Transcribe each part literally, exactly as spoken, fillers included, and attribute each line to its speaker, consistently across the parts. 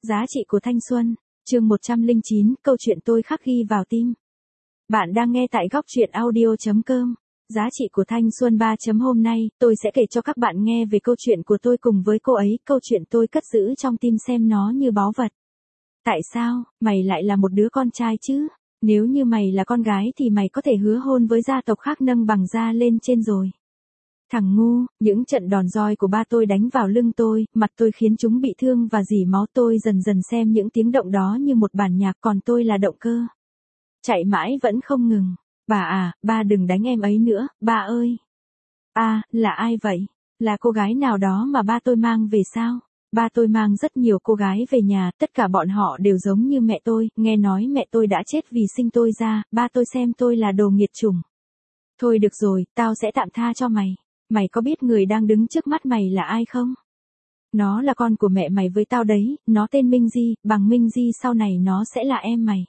Speaker 1: Giá trị của thanh xuân, chương một trăm lẻ chín, câu chuyện tôi khắc ghi vào tim. Bạn đang nghe tại góc truyện audio chấm com. Giá trị của thanh xuân ba. Hôm nay, tôi sẽ kể cho các bạn nghe về câu chuyện của tôi cùng với cô ấy, câu chuyện tôi cất giữ trong tim xem nó như báu vật. Tại sao, mày lại là một đứa con trai chứ? Nếu như mày là con gái thì mày có thể hứa hôn với gia tộc khác nâng bằng da lên trên rồi. Thằng ngu, những trận đòn roi của ba tôi đánh vào lưng tôi, mặt tôi khiến chúng bị thương và rỉ máu. Tôi dần dần xem những tiếng động đó như một bản nhạc, còn tôi là động cơ. Chạy mãi vẫn không ngừng. Bà à, ba đừng đánh em ấy nữa, ba ơi. À, là ai vậy? Là cô gái nào đó mà ba tôi mang về sao? Ba tôi mang rất nhiều cô gái về nhà, tất cả bọn họ đều giống như mẹ tôi, nghe nói mẹ tôi đã chết vì sinh tôi ra, ba tôi xem tôi là đồ nghiệt chủng. Thôi được rồi, tao sẽ tạm tha cho mày. Mày có biết người đang đứng trước mắt mày là ai không? Nó là con của mẹ mày với tao đấy, nó tên Minh Di, bằng Minh Di sau này nó sẽ là em mày.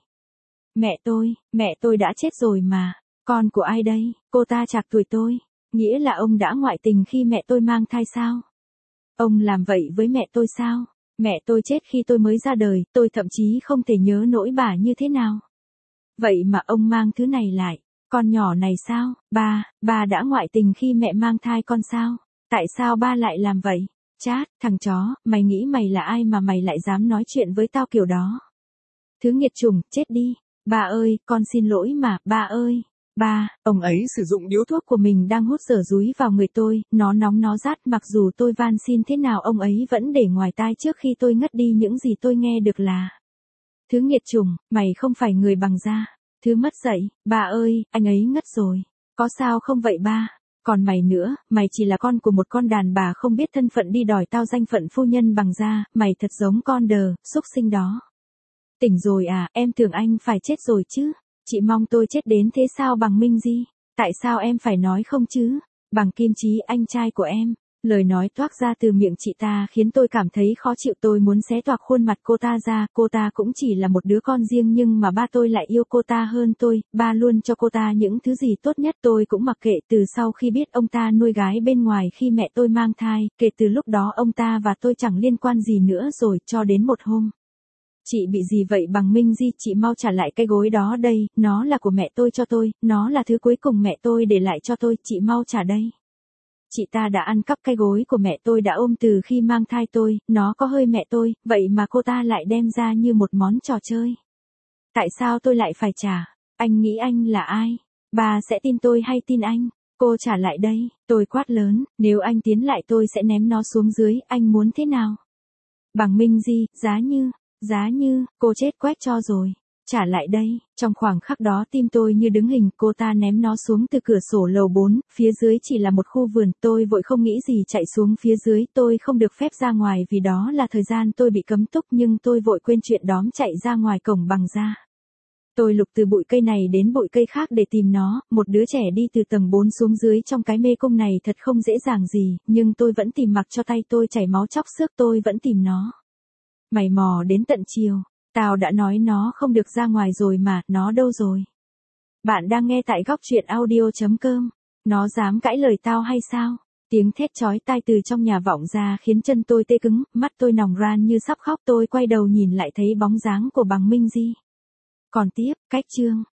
Speaker 1: Mẹ tôi, mẹ tôi đã chết rồi mà, con của ai đây? Cô ta trạc tuổi tôi, nghĩa là ông đã ngoại tình khi mẹ tôi mang thai sao? Ông làm vậy với mẹ tôi sao? Mẹ tôi chết khi tôi mới ra đời, tôi thậm chí không thể nhớ nỗi bà như thế nào. Vậy mà ông mang thứ này lại. Con nhỏ này sao? Ba, ba đã ngoại tình khi mẹ mang thai con sao? Tại sao ba lại làm vậy? Chát, thằng chó, mày nghĩ mày là ai mà mày lại dám nói chuyện với tao kiểu đó? Thứ nghiệt chủng, chết đi. Ba ơi, con xin lỗi mà, ba ơi. Ba, ông ấy sử dụng điếu thuốc của mình đang hút dở dúi vào người tôi, nó nóng nó rát, mặc dù tôi van xin thế nào ông ấy vẫn để ngoài tai. Trước khi tôi ngất đi những gì tôi nghe được là: thứ nghiệt chủng, mày không phải người bằng da. Thứ mất dạy, ba ơi, anh ấy ngất rồi. Có sao không vậy ba? Còn mày nữa, mày chỉ là con của một con đàn bà không biết thân phận đi đòi tao danh phận phu nhân bằng da, mày thật giống con đờ, xúc sinh đó. Tỉnh rồi à, em tưởng anh phải chết rồi chứ. Chị mong tôi chết đến thế sao bằng Minh Di? Tại sao em phải nói không chứ? Bằng Kim Chí, anh trai của em. Lời nói toác ra từ miệng chị ta khiến tôi cảm thấy khó chịu. Tôi muốn xé toạc khuôn mặt cô ta ra. Cô ta cũng chỉ là một đứa con riêng nhưng mà ba tôi lại yêu cô ta hơn tôi. Ba luôn cho cô ta những thứ gì tốt nhất. Tôi cũng mặc kệ. Từ sau khi biết ông ta nuôi gái bên ngoài khi mẹ tôi mang thai, kể từ lúc đó ông ta và tôi chẳng liên quan gì nữa rồi. Cho đến một hôm: chị bị gì vậy bằng Minh Di? Chị mau trả lại cái gối đó đây, nó là của mẹ tôi cho tôi, nó là thứ cuối cùng mẹ tôi để lại cho tôi, chị mau trả đây. Chị ta đã ăn cắp cái gối của mẹ tôi đã ôm từ khi mang thai tôi, nó có hơi mẹ tôi, vậy mà cô ta lại đem ra như một món trò chơi. Tại sao tôi lại phải trả? Anh nghĩ anh là ai? Bà sẽ tin tôi hay tin anh? Cô trả lại đây, tôi quát lớn, nếu anh tiến lại tôi sẽ ném nó xuống dưới, anh muốn thế nào? Bằng Minh Di, giá như... Giá như, cô chết quách cho rồi. Trả lại đây. Trong khoảng khắc đó tim tôi như đứng hình. Cô ta ném nó xuống từ cửa sổ lầu bốn. Phía dưới chỉ là một khu vườn. Tôi vội không nghĩ gì chạy xuống phía dưới. Tôi không được phép ra ngoài vì đó là thời gian tôi bị cấm túc. Nhưng tôi vội quên chuyện đóm chạy ra ngoài cổng bằng da. Tôi lục từ bụi cây này đến bụi cây khác để tìm nó. Một đứa trẻ đi từ tầng bốn xuống dưới trong cái mê cung này thật không dễ dàng gì. Nhưng tôi vẫn tìm mặc cho tay tôi chảy máu chóc xước. Tôi vẫn tìm nó. Mày mò đến tận chiều, tao đã nói nó không được ra ngoài rồi mà, nó đâu rồi? Bạn đang nghe tại góc truyện audio chấm com. Nó dám cãi lời tao hay sao? Tiếng thét chói tai từ trong nhà vọng ra khiến chân tôi tê cứng, mắt tôi nòng ran như sắp khóc. Tôi quay đầu nhìn lại thấy bóng dáng của bằng Minh Di. Còn tiếp, cách chương.